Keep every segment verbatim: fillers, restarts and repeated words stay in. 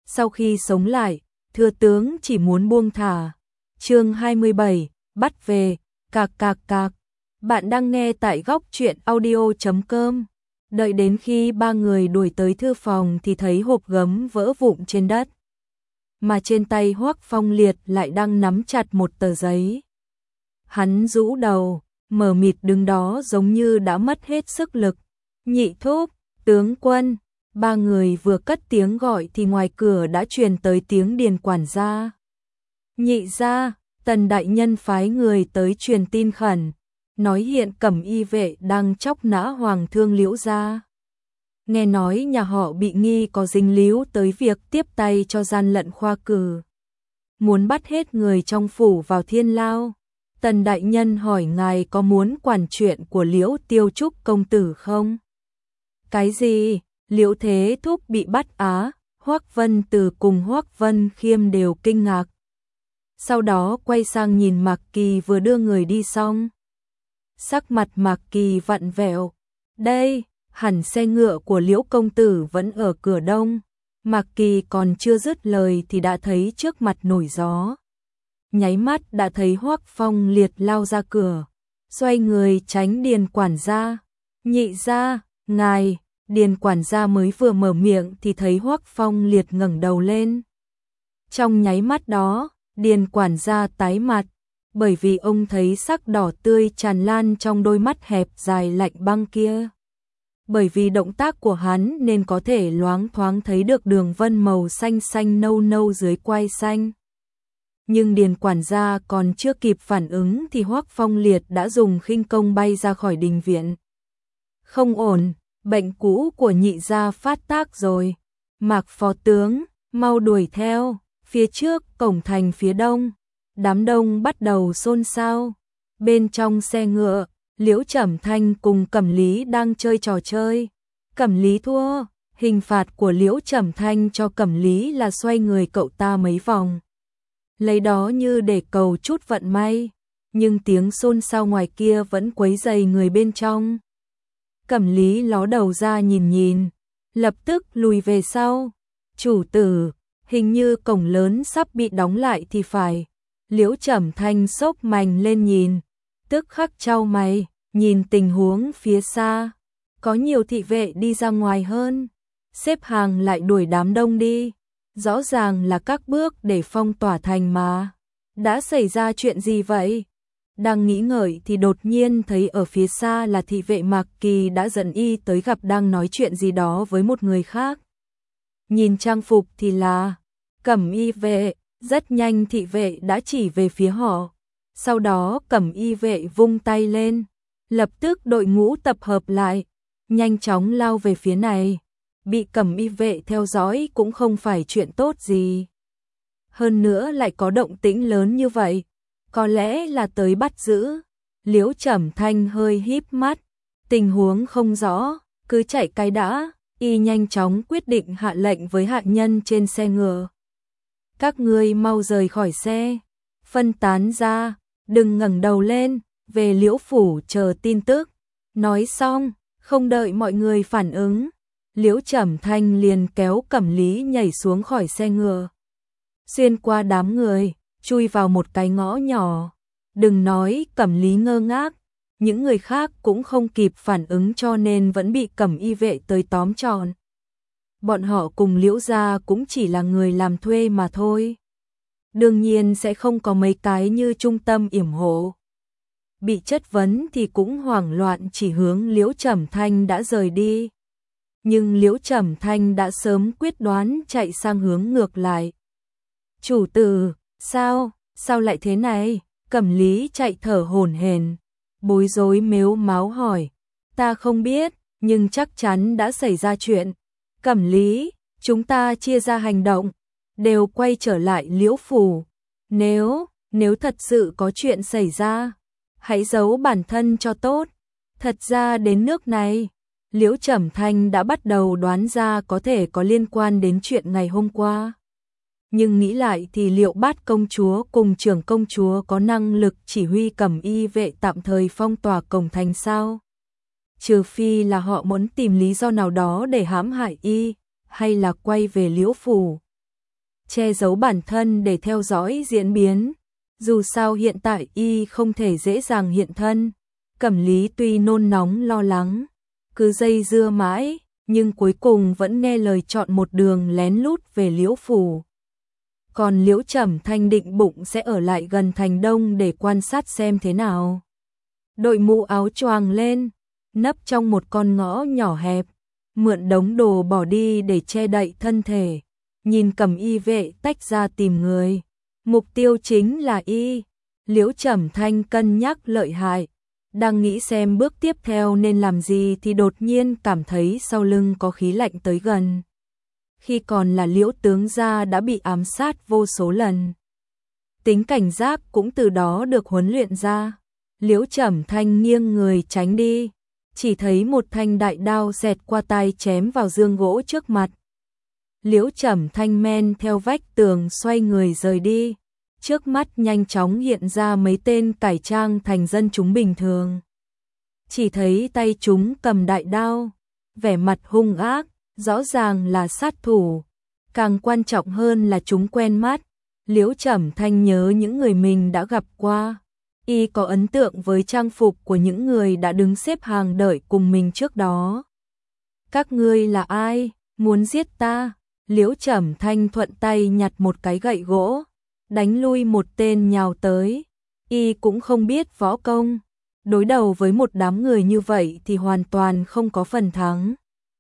sau khi sống lại, thừa tướng chỉ muốn buông thả. Chương hai mươi bảy, bắt về, cạc cạc cạc. Bạn đang nghe tại góc truyện audio chấm com. Đợi đến khi ba người đuổi tới thư phòng thì thấy hộp gấm vỡ vụn trên đất. Mà trên tay Hoắc Phong Liệt lại đang nắm chặt một tờ giấy. Hắn rũ đầu, mờ mịt đứng đó giống như đã mất hết sức lực. Nhị thúc, tướng quân. Ba người vừa cất tiếng gọi thì ngoài cửa đã truyền tới tiếng Điền quản gia. Nhị gia, Tần đại nhân phái người tới truyền tin khẩn, nói hiện Cẩm Y vệ đang chóc nã Hoàng thương Liễu gia. Nghe nói nhà họ bị nghi có dính líu tới việc tiếp tay cho gian lận khoa cử, muốn bắt hết người trong phủ vào thiên lao. Tần đại nhân hỏi ngài có muốn quản chuyện của Liễu Tiêu Trúc công tử không? Cái gì? Liễu Thế Thúc bị bắt á? Hoắc Vân Từ cùng Hoắc Vân Khiêm đều kinh ngạc. Sau đó quay sang nhìn Mạc Kỳ vừa đưa người đi xong. Sắc mặt Mạc Kỳ vặn vẹo. Đây, hẳn xe ngựa của Liễu công tử vẫn ở cửa đông. Mạc Kỳ còn chưa dứt lời thì đã thấy trước mặt nổi gió. Nháy mắt đã thấy Hoắc Phong Liệt lao ra cửa, xoay người tránh Điền quản gia. Nhị gia, ngài. Điền quản gia mới vừa mở miệng thì thấy Hoắc Phong Liệt ngẩng đầu lên. Trong nháy mắt đó, Điền quản gia tái mặt, bởi vì ông thấy sắc đỏ tươi tràn lan trong đôi mắt hẹp dài lạnh băng kia. Bởi vì động tác của hắn nên có thể loáng thoáng thấy được đường vân màu xanh xanh nâu nâu dưới quai xanh. Nhưng Điền quản gia còn chưa kịp phản ứng thì Hoắc Phong Liệt đã dùng khinh công bay ra khỏi đình viện. Không ổn. Bệnh cũ của nhị gia phát tác rồi. Mạc phó tướng, mau đuổi theo. Phía trước, cổng thành phía đông. Đám đông bắt đầu xôn xao. Bên trong xe ngựa, Liễu Trầm Thanh cùng Cẩm Lý đang chơi trò chơi. Cẩm Lý thua. Hình phạt của Liễu Trầm Thanh cho Cẩm Lý là xoay người cậu ta mấy vòng, lấy đó như để cầu chút vận may. Nhưng tiếng xôn xao ngoài kia vẫn quấy rầy người bên trong. Cẩm Lý ló đầu ra nhìn nhìn, lập tức lùi về sau. Chủ tử, hình như cổng lớn sắp bị đóng lại thì phải. Liễu Trầm Thanh sốc mành lên nhìn, tức khắc chau mày, nhìn tình huống phía xa. Có nhiều thị vệ đi ra ngoài hơn, xếp hàng lại đuổi đám đông đi. Rõ ràng là các bước để phong tỏa thành mà. Đã xảy ra chuyện gì vậy? Đang nghĩ ngợi thì đột nhiên thấy ở phía xa là thị vệ Mạc Kỳ đã dẫn y tới gặp đang nói chuyện gì đó với một người khác. Nhìn trang phục thì là Cẩm Y vệ, rất nhanh thị vệ đã chỉ về phía họ. Sau đó Cẩm Y vệ vung tay lên, lập tức đội ngũ tập hợp lại, nhanh chóng lao về phía này. Bị Cẩm Y vệ theo dõi cũng không phải chuyện tốt gì. Hơn nữa lại có động tĩnh lớn như vậy. Có lẽ là tới bắt giữ. Liễu Trầm Thanh hơi híp mắt, tình huống không rõ, cứ chạy cái đã. Y nhanh chóng quyết định hạ lệnh với hạ nhân trên xe ngựa. Các ngươi mau rời khỏi xe, phân tán ra, đừng ngẩng đầu lên, về Liễu phủ chờ tin tức. Nói xong, không đợi mọi người phản ứng, Liễu Trầm Thanh liền kéo Cẩm Lý nhảy xuống khỏi xe ngựa, xuyên qua đám người, chui vào một cái ngõ nhỏ. Đừng nói Cẩm Lý ngơ ngác, những người khác cũng không kịp phản ứng cho nên vẫn bị Cẩm Y vệ tới tóm trọn. Bọn họ cùng Liễu gia cũng chỉ là người làm thuê mà thôi. Đương nhiên sẽ không có mấy cái như trung tâm yểm hộ. Bị chất vấn thì cũng hoảng loạn chỉ hướng Liễu Trầm Thanh đã rời đi. Nhưng Liễu Trầm Thanh đã sớm quyết đoán chạy sang hướng ngược lại. Chủ tử, sao, sao lại thế này? Cẩm Lý chạy thở hổn hển, bối rối mếu máo hỏi. Ta không biết, nhưng chắc chắn đã xảy ra chuyện. Cẩm Lý, chúng ta chia ra hành động, đều quay trở lại Liễu phủ. Nếu, nếu thật sự có chuyện xảy ra, hãy giấu bản thân cho tốt. Thật ra đến nước này, Liễu Trầm Thanh đã bắt đầu đoán ra có thể có liên quan đến chuyện ngày hôm qua. Nhưng nghĩ lại thì liệu Bát công chúa cùng trưởng công chúa có năng lực chỉ huy Cẩm Y vệ tạm thời phong tỏa cổng thành sao? Trừ phi là họ muốn tìm lý do nào đó để hãm hại y, hay là quay về Liễu phủ. che giấu bản thân để theo dõi diễn biến. Dù sao hiện tại y không thể dễ dàng hiện thân. Cẩm Lý tuy nôn nóng lo lắng, cứ dây dưa mãi, nhưng cuối cùng vẫn nghe lời chọn một đường lén lút về Liễu phủ. Còn Liễu Trầm Thanh định bụng sẽ ở lại gần thành Đông để quan sát xem thế nào. Đội mũ áo choàng lên, nấp trong một con ngõ nhỏ hẹp, mượn đống đồ bỏ đi để che đậy thân thể. Nhìn Cẩm Y vệ tách ra tìm người, mục tiêu chính là y. Liễu Trầm Thanh cân nhắc lợi hại, đang nghĩ xem bước tiếp theo nên làm gì thì đột nhiên cảm thấy sau lưng có khí lạnh tới gần. Khi còn là Liễu tướng gia đã bị ám sát vô số lần, tính cảnh giác cũng từ đó được huấn luyện ra. Liễu Trầm Thanh nghiêng người tránh đi, chỉ thấy một thanh đại đao xẹt qua tai chém vào giường gỗ trước mặt. Liễu Trầm Thanh men theo vách tường xoay người rời đi, trước mắt nhanh chóng hiện ra mấy tên cải trang thành dân chúng bình thường. Chỉ thấy tay chúng cầm đại đao, vẻ mặt hung ác, rõ ràng là sát thủ. Càng quan trọng hơn là chúng quen mắt. Liễu Trầm Thanh nhớ những người mình đã gặp qua. Y có ấn tượng với trang phục của những người đã đứng xếp hàng đợi cùng mình trước đó. Các ngươi là ai, muốn giết ta? Liễu Trầm Thanh thuận tay nhặt một cái gậy gỗ, đánh lui một tên nhào tới. Y cũng không biết võ công, đối đầu với một đám người như vậy thì hoàn toàn không có phần thắng.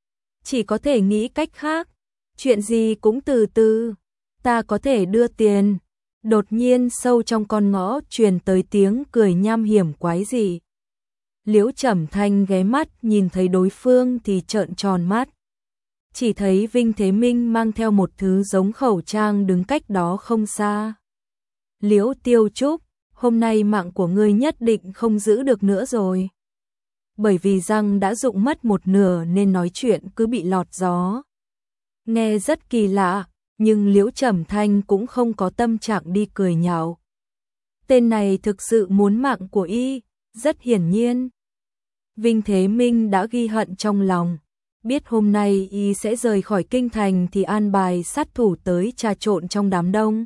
Chỉ có thể nghĩ cách khác, chuyện gì cũng từ từ, ta có thể đưa tiền. Đột nhiên sâu trong con ngõ truyền tới tiếng cười nham hiểm quái dị. Liễu Trầm Thanh ghé mắt nhìn thấy đối phương thì trợn tròn mắt. Chỉ thấy Vinh Thế Minh mang theo một thứ giống khẩu trang đứng cách đó không xa. Liễu Tiêu Trúc, hôm nay mạng của ngươi nhất định không giữ được nữa rồi. Bởi vì răng đã rụng mất một nửa nên nói chuyện cứ bị lọt gió. Nghe rất kỳ lạ, nhưng Liễu Trầm Thanh cũng không có tâm trạng đi cười nhạo. Tên này thực sự muốn mạng của y, rất hiển nhiên. Vinh Thế Minh đã ghi hận trong lòng, biết hôm nay y sẽ rời khỏi kinh thành thì an bài sát thủ tới trà trộn trong đám đông.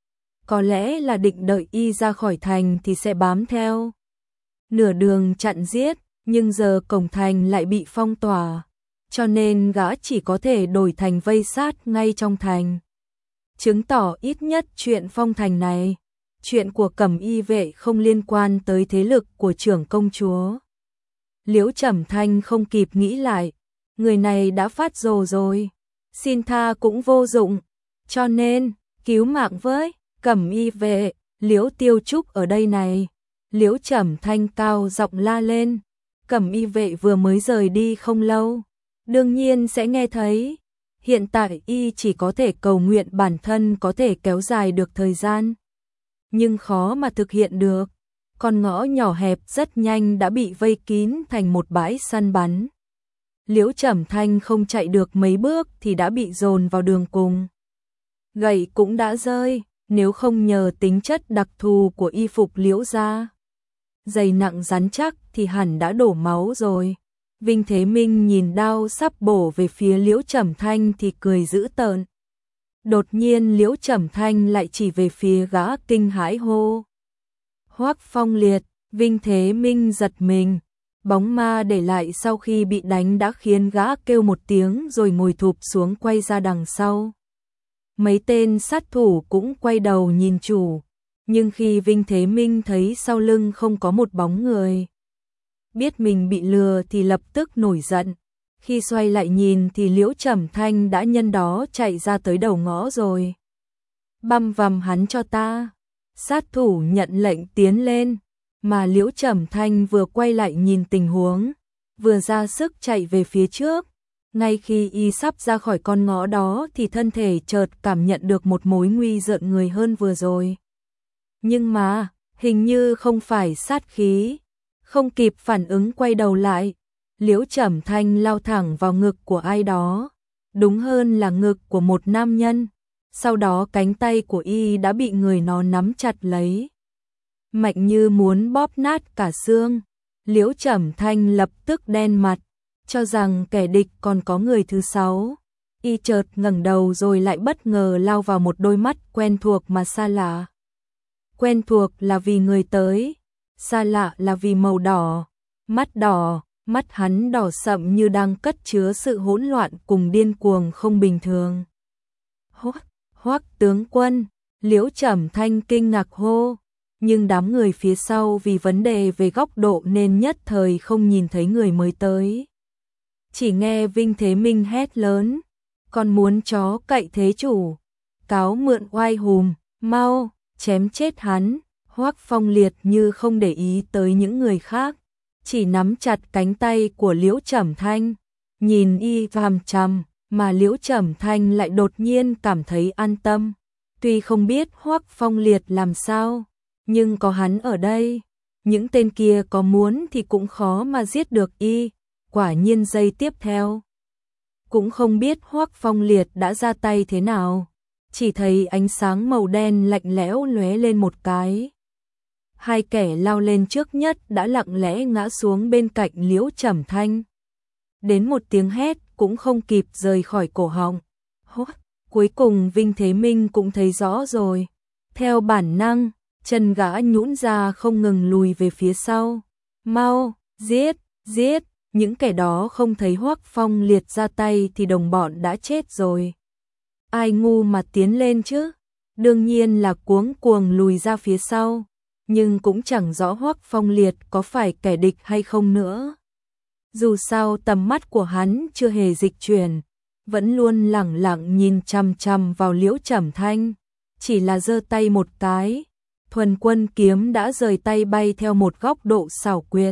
Có lẽ là định đợi y ra khỏi thành thì sẽ bám theo. Nửa đường chặn giết, nhưng giờ cổng thành lại bị phong tỏa, cho nên gã chỉ có thể đổi thành vây sát ngay trong thành. Chứng tỏ ít nhất chuyện phong thành này, chuyện của Cẩm Y vệ không liên quan tới thế lực của trưởng công chúa. Liễu Trầm Thanh không kịp nghĩ lại, người này đã phát rồ rồi, xin tha cũng vô dụng, cho nên cứu mạng với Cẩm Y vệ. Liễu Tiêu Trúc ở đây này. Liễu Trầm Thanh cao giọng la lên. Cẩm Y vệ vừa mới rời đi không lâu, đương nhiên sẽ nghe thấy. Hiện tại y chỉ có thể cầu nguyện bản thân có thể kéo dài được thời gian, nhưng khó mà thực hiện được. Con ngõ nhỏ hẹp rất nhanh đã bị vây kín thành một bãi săn bắn. Liễu Trầm Thanh không chạy được mấy bước thì đã bị dồn vào đường cùng. Gậy cũng đã rơi, nếu không nhờ tính chất đặc thù của y phục Liễu gia, dày nặng rắn chắc thì hẳn đã đổ máu rồi. Vinh Thế Minh nhìn đao sắp bổ về phía Liễu Trầm Thanh thì cười dữ tợn. Đột nhiên Liễu Trầm Thanh lại chỉ về phía gã kinh hãi hô. Hoắc Phong Liệt. Vinh Thế Minh giật mình. Bóng ma để lại sau khi bị đánh đã khiến gã kêu một tiếng rồi ngồi thụp xuống quay ra đằng sau. Mấy tên sát thủ cũng quay đầu nhìn chủ, nhưng khi Vinh Thế Minh thấy sau lưng không có một bóng người, biết mình bị lừa thì lập tức nổi giận. Khi xoay lại nhìn thì Liễu Trầm Thanh đã nhân đó chạy ra tới đầu ngõ rồi. Băm vằm hắn cho ta. Sát thủ nhận lệnh tiến lên, mà Liễu Trầm Thanh vừa quay lại nhìn tình huống, vừa ra sức chạy về phía trước. Ngay khi y sắp ra khỏi con ngõ đó thì thân thể chợt cảm nhận được một mối nguy rợn người hơn vừa rồi. Nhưng mà, hình như không phải sát khí. Không kịp phản ứng quay đầu lại, Liễu Trầm Thanh lao thẳng vào ngực của ai đó, đúng hơn là ngực của một nam nhân. Sau đó cánh tay của y đã bị người nó nắm chặt lấy, mạnh như muốn bóp nát cả xương. Liễu Trầm Thanh lập tức đen mặt, cho rằng kẻ địch còn có người thứ sáu. Y chợt ngẩng đầu rồi lại bất ngờ lao vào một đôi mắt quen thuộc mà xa lạ. Quen thuộc là vì người tới, xa lạ là vì màu đỏ, mắt đỏ, mắt hắn đỏ sậm như đang cất chứa sự hỗn loạn cùng điên cuồng không bình thường. Hoắc, Hoắc tướng quân, Liễu Trầm Thanh kinh ngạc hô, nhưng đám người phía sau vì vấn đề về góc độ nên nhất thời không nhìn thấy người mới tới. Chỉ nghe Vinh Thế Minh hét lớn, còn muốn chó cậy thế chủ, cáo mượn oai hùm, mau, chém chết hắn. Hoắc Phong Liệt như không để ý tới những người khác, chỉ nắm chặt cánh tay của Liễu Trầm Thanh, nhìn y chằm chằm, mà Liễu Trầm Thanh lại đột nhiên cảm thấy an tâm. Tuy không biết Hoắc Phong Liệt làm sao, nhưng có hắn ở đây, những tên kia có muốn thì cũng khó mà giết được y. Quả nhiên giây tiếp theo, cũng không biết Hoắc Phong Liệt đã ra tay thế nào, chỉ thấy ánh sáng màu đen lạnh lẽo lóe lên một cái. Hai kẻ lao lên trước nhất đã lặng lẽ ngã xuống bên cạnh Liễu Trầm Thanh. Đến một tiếng hét cũng không kịp rời khỏi cổ họng. Hốt, cuối cùng Vinh Thế Minh cũng thấy rõ rồi. Theo bản năng, chân gã nhũn ra không ngừng lùi về phía sau. Mau, giết, giết, những kẻ đó không thấy Hoắc Phong Liệt ra tay thì đồng bọn đã chết rồi. Ai ngu mà tiến lên chứ? Đương nhiên là cuống cuồng lùi ra phía sau. Nhưng cũng chẳng rõ Hoắc Phong Liệt có phải kẻ địch hay không nữa. Dù sao tầm mắt của hắn chưa hề dịch chuyển, vẫn luôn lẳng lặng nhìn chằm chằm vào Liễu Trầm Thanh, chỉ là giơ tay một cái, thuần quân kiếm đã rời tay bay theo một góc độ xảo quyệt.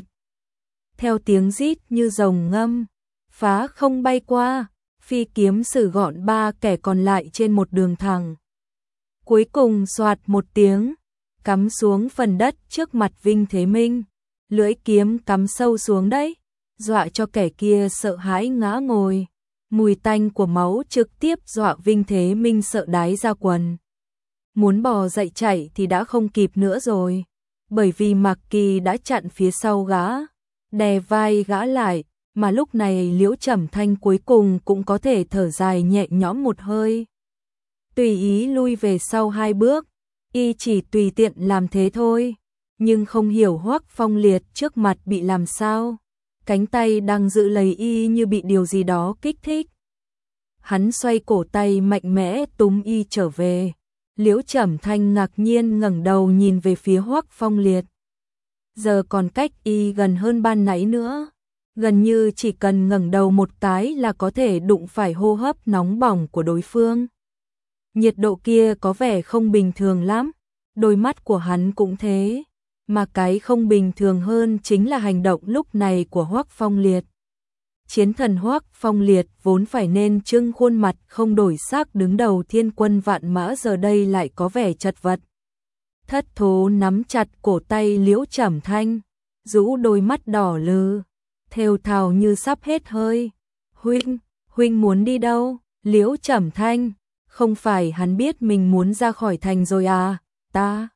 Theo tiếng rít như rồng ngâm, phá không bay qua, phi kiếm xử gọn ba kẻ còn lại trên một đường thẳng. Cuối cùng xoạt một tiếng, cắm xuống phần đất trước mặt Vinh Thế Minh, lưỡi kiếm cắm sâu xuống đấy, dọa cho kẻ kia sợ hãi ngã ngồi. Mùi tanh của máu trực tiếp dọa Vinh Thế Minh sợ đái ra quần. Muốn bò dậy chạy thì đã không kịp nữa rồi, bởi vì Mạc Kỳ đã chặn phía sau gã, đè vai gã lại, mà lúc này Liễu Trầm Thanh cuối cùng cũng có thể thở dài nhẹ nhõm một hơi. Tùy ý lui về sau hai bước, y chỉ tùy tiện làm thế thôi, nhưng không hiểu Hoắc Phong Liệt trước mặt bị làm sao, cánh tay đang giữ lấy y như bị điều gì đó kích thích. Hắn xoay cổ tay mạnh mẽ túm y trở về. Liễu Trầm Thanh ngạc nhiên ngẩng đầu nhìn về phía Hoắc Phong Liệt. Giờ còn cách y gần hơn ban nãy nữa, gần như chỉ cần ngẩng đầu một cái là có thể đụng phải hô hấp nóng bỏng của đối phương. Nhiệt độ kia có vẻ không bình thường lắm, đôi mắt của hắn cũng thế, mà cái không bình thường hơn chính là hành động lúc này của Hoắc Phong Liệt. Chiến thần Hoắc Phong Liệt vốn phải nên trưng khuôn mặt không đổi sắc đứng đầu thiên quân vạn mã giờ đây lại có vẻ chật vật. Thất thố nắm chặt cổ tay Liễu Trầm Thanh, rũ đôi mắt đỏ lừ, thều thào như sắp hết hơi. Huynh, huynh muốn đi đâu? Liễu Trầm Thanh, không phải hắn biết mình muốn ra khỏi thành rồi à? Ta,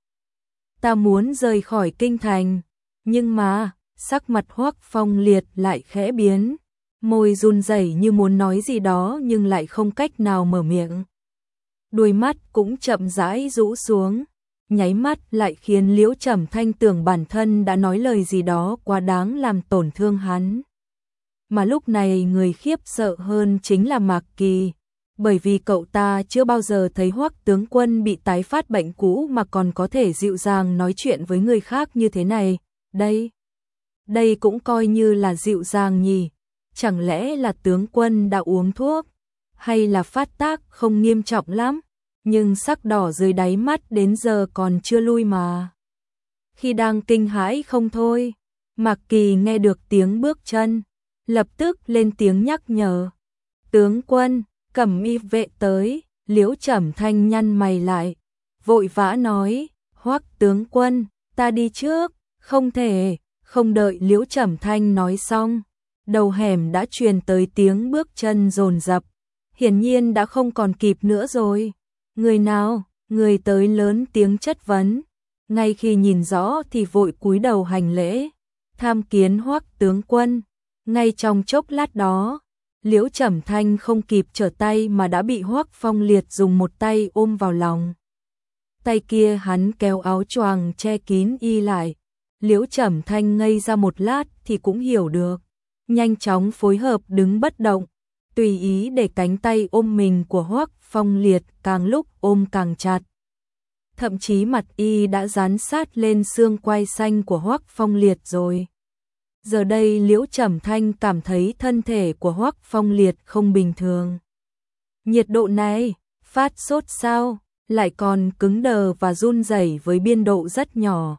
ta muốn rời khỏi kinh thành. Nhưng mà, sắc mặt Hoắc Phong Liệt lại khẽ biến, môi run rẩy như muốn nói gì đó nhưng lại không cách nào mở miệng. Đôi mắt cũng chậm rãi rũ xuống, nháy mắt lại khiến Liễu Trầm Thanh tưởng bản thân đã nói lời gì đó quá đáng làm tổn thương hắn. Mà lúc này người khiếp sợ hơn chính là Mạc Kỳ, bởi vì cậu ta chưa bao giờ thấy Hoắc tướng quân bị tái phát bệnh cũ mà còn có thể dịu dàng nói chuyện với người khác như thế này. Đây, đây cũng coi như là dịu dàng nhỉ? Chẳng lẽ là tướng quân đã uống thuốc, hay là phát tác không nghiêm trọng lắm, nhưng sắc đỏ dưới đáy mắt đến giờ còn chưa lui mà. Khi đang kinh hãi không thôi, Mạc Kỳ nghe được tiếng bước chân, lập tức lên tiếng nhắc nhở. Tướng quân, Cẩm Y vệ tới. Liễu Trầm Thanh nhăn mày lại, vội vã nói, Hoắc tướng quân, ta đi trước. Không thể. Không đợi Liễu Trầm Thanh nói xong, đầu hẻm đã truyền tới tiếng bước chân dồn dập, hiển nhiên đã không còn kịp nữa rồi. Người nào? Người tới lớn tiếng chất vấn, ngay khi nhìn rõ thì vội cúi đầu hành lễ, tham kiến Hoắc tướng quân. Ngay trong chốc lát đó, Liễu Trầm Thanh không kịp trở tay mà đã bị Hoắc Phong Liệt dùng một tay ôm vào lòng. Tay kia hắn kéo áo choàng che kín y lại. Liễu Trầm Thanh ngây ra một lát thì cũng hiểu được, nhanh chóng phối hợp đứng bất động, tùy ý để cánh tay ôm mình của Hoắc Phong Liệt càng lúc ôm càng chặt. Thậm chí mặt y đã dán sát lên xương quai xanh của Hoắc Phong Liệt rồi. Giờ đây Liễu Trầm Thanh cảm thấy thân thể của Hoắc Phong Liệt không bình thường. Nhiệt độ này, phát sốt sao, lại còn cứng đờ và run rẩy với biên độ rất nhỏ.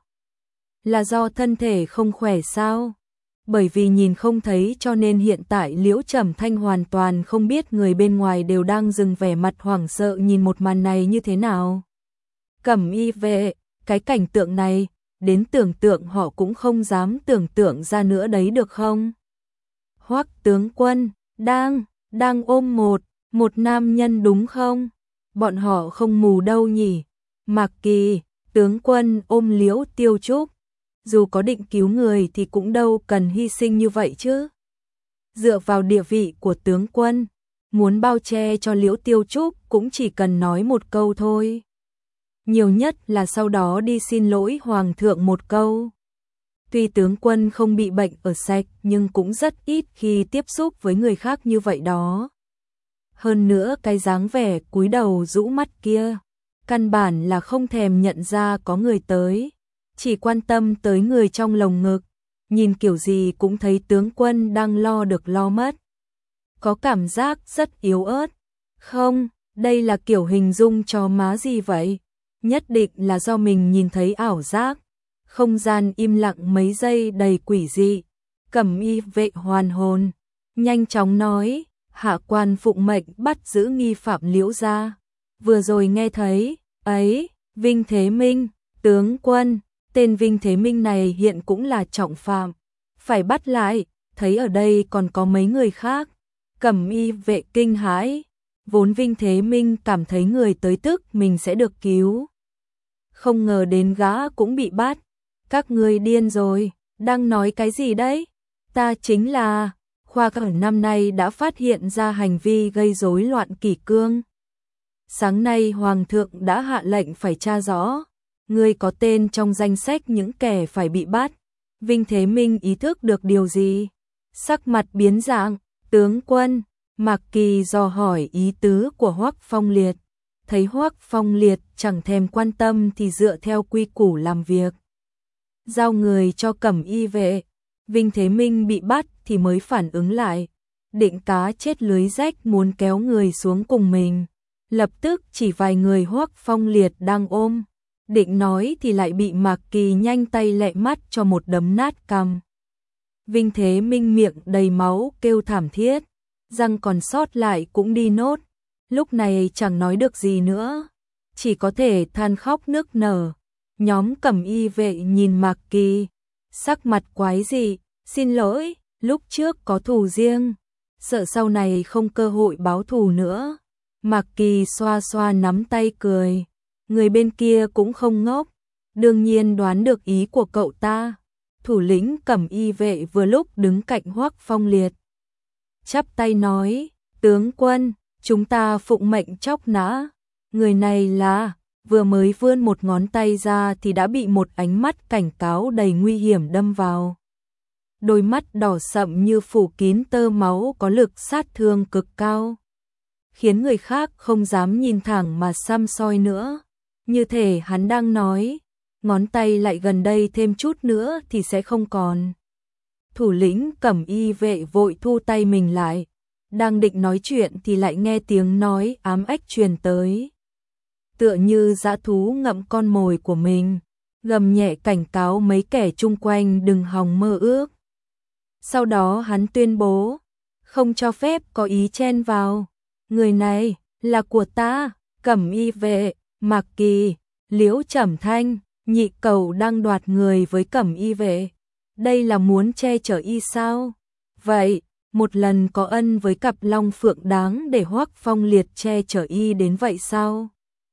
Là do thân thể không khỏe sao? Bởi vì nhìn không thấy cho nên hiện tại Liễu Trầm Thanh hoàn toàn không biết người bên ngoài đều đang dừng vẻ mặt hoảng sợ nhìn một màn này như thế nào. Cẩm y vệ, cái cảnh tượng này, đến tưởng tượng họ cũng không dám tưởng tượng ra nữa đấy được không? Hoắc tướng quân, đang, đang ôm một, một nam nhân đúng không? Bọn họ không mù đâu nhỉ? Mạc Kỳ, tướng quân ôm Liễu Tiêu Trúc. Dù có định cứu người thì cũng đâu cần hy sinh như vậy chứ. Dựa vào địa vị của tướng quân, muốn bao che cho Liễu Tiêu Trúc cũng chỉ cần nói một câu thôi. Nhiều nhất là sau đó đi xin lỗi hoàng thượng một câu. Tuy tướng quân không bị bệnh ở sạch nhưng cũng rất ít khi tiếp xúc với người khác như vậy đó. Hơn nữa cái dáng vẻ cúi đầu rũ mắt kia, căn bản là không thèm nhận ra có người tới, chỉ quan tâm tới người trong lồng ngực, nhìn kiểu gì cũng thấy tướng quân đang lo được lo mất. Có cảm giác rất yếu ớt. Không, đây là kiểu hình dung cho má gì vậy? Nhất định là do mình nhìn thấy ảo giác. Không gian im lặng mấy giây đầy quỷ dị. Cẩm y vệ hoàn hồn, nhanh chóng nói, hạ quan phụng mệnh bắt giữ nghi phạm Liễu gia. Vừa rồi nghe thấy, ấy, Vinh Thế Minh, tướng quân, tên Vinh Thế Minh này hiện cũng là trọng phạm, phải bắt lại, thấy ở đây còn có mấy người khác. Cẩm y vệ kinh hãi, vốn Vinh Thế Minh cảm thấy người tới tức mình sẽ được cứu. Không ngờ đến gã cũng bị bắt. Các ngươi điên rồi, đang nói cái gì đấy? Ta chính là, khoa cử năm nay đã phát hiện ra hành vi gây rối loạn kỷ cương. Sáng nay Hoàng thượng đã hạ lệnh phải tra rõ, ngươi có tên trong danh sách những kẻ phải bị bắt. Vinh Thế Minh ý thức được điều gì? Sắc mặt biến dạng, tướng quân, Mạc Kỳ dò hỏi ý tứ của Hoắc Phong Liệt. Thấy Hoắc Phong Liệt chẳng thèm quan tâm thì dựa theo quy củ làm việc. Giao người cho cẩm y vệ, Vinh Thế Minh bị bắt thì mới phản ứng lại. Định cá chết lưới rách muốn kéo người xuống cùng mình. Lập tức chỉ vài người Hoắc Phong Liệt đang ôm. Định nói thì lại bị Mạc Kỳ nhanh tay lẹ mắt cho một đấm nát cằm. Vinh Thế Minh miệng đầy máu kêu thảm thiết, răng còn sót lại cũng đi nốt. Lúc này chẳng nói được gì nữa, chỉ có thể than khóc nức nở. Nhóm cẩm y vệ nhìn Mạc Kỳ, sắc mặt quái dị, xin lỗi, lúc trước có thù riêng, sợ sau này không cơ hội báo thù nữa. Mạc Kỳ xoa xoa nắm tay cười, người bên kia cũng không ngốc, đương nhiên đoán được ý của cậu ta. Thủ lĩnh cẩm y vệ vừa lúc đứng cạnh Hoắc Phong Liệt, chắp tay nói, tướng quân, chúng ta phụng mệnh chóc nã. Người này là, vừa mới vươn một ngón tay ra thì đã bị một ánh mắt cảnh cáo đầy nguy hiểm đâm vào. Đôi mắt đỏ sậm như phủ kín tơ máu có lực sát thương cực cao, khiến người khác không dám nhìn thẳng mà săm soi nữa. Như thể hắn đang nói, ngón tay lại gần đây thêm chút nữa thì sẽ không còn. Thủ lĩnh cẩm y vệ vội thu tay mình lại, đang định nói chuyện thì lại nghe tiếng nói ám ách truyền tới. Tựa như dã thú ngậm con mồi của mình, gầm nhẹ cảnh cáo mấy kẻ chung quanh đừng hòng mơ ước. Sau đó hắn tuyên bố, không cho phép có ý chen vào. Người này là của ta. Cẩm y vệ, Mạc Kỳ, Liễu Trầm Thanh, nhị cầu đang đoạt người với cẩm y vệ. Đây là muốn che chở y sao? Vậy, một lần có ân với cặp long phượng đáng để Hoắc Phong Liệt che chở y đến vậy sao?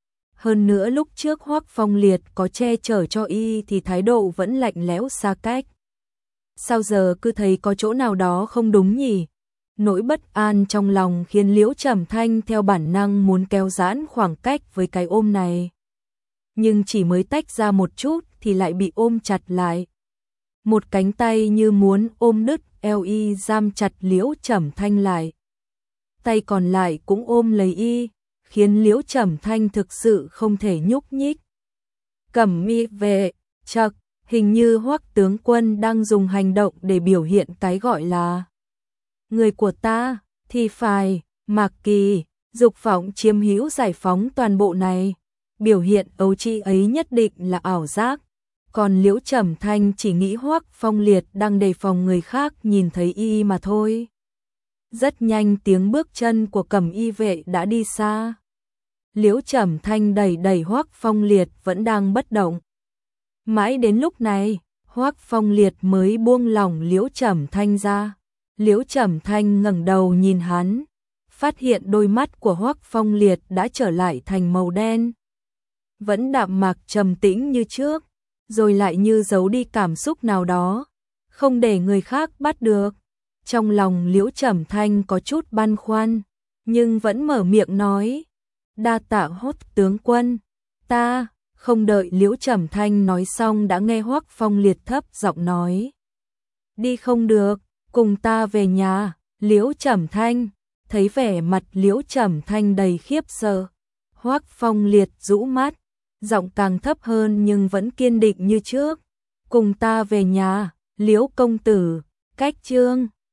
Hơn nữa lúc trước Hoắc Phong Liệt có che chở cho y thì thái độ vẫn lạnh lẽo xa cách. Sao giờ cứ thấy có chỗ nào đó không đúng nhỉ? Nỗi bất an trong lòng khiến Liễu Trầm Thanh theo bản năng muốn kéo giãn khoảng cách với cái ôm này. Nhưng chỉ mới tách ra một chút thì lại bị ôm chặt lại. Một cánh tay như muốn ôm đứt eo y giam chặt Liễu Trầm Thanh lại. Tay còn lại cũng ôm lấy y, khiến Liễu Trầm Thanh thực sự không thể nhúc nhích. Cẩm y vệ, chậc, hình như Hoắc tướng quân đang dùng hành động để biểu hiện cái gọi là người của ta, thì phải, Mạc Kỳ, dục vọng chiếm hữu giải phóng toàn bộ này. Biểu hiện ấu trĩ ấy nhất định là ảo giác. Còn Liễu Trầm Thanh chỉ nghĩ Hoắc Phong Liệt đang đề phòng người khác nhìn thấy y mà thôi. Rất nhanh tiếng bước chân của Cẩm y vệ đã đi xa. Liễu Trầm Thanh đẩy đẩy Hoắc Phong Liệt vẫn đang bất động. Mãi đến lúc này, Hoắc Phong Liệt mới buông lỏng Liễu Trầm Thanh ra. Liễu Trầm Thanh ngẩng đầu nhìn hắn, phát hiện đôi mắt của Hoắc Phong Liệt đã trở lại thành màu đen. Vẫn đạm mạc trầm tĩnh như trước, rồi lại như giấu đi cảm xúc nào đó, không để người khác bắt được. Trong lòng Liễu Trầm Thanh có chút băn khoăn, nhưng vẫn mở miệng nói, đa tạ Hoắc tướng quân, ta. Không đợi Liễu Trầm Thanh nói xong đã nghe Hoắc Phong Liệt thấp giọng nói, đi không được, cùng ta về nhà. Liễu Trầm Thanh thấy vẻ mặt Liễu Trầm Thanh đầy khiếp sợ, Hoắc Phong Liệt rũ mắt, giọng càng thấp hơn nhưng vẫn kiên định như trước, cùng ta về nhà. Liễu công tử, cách chương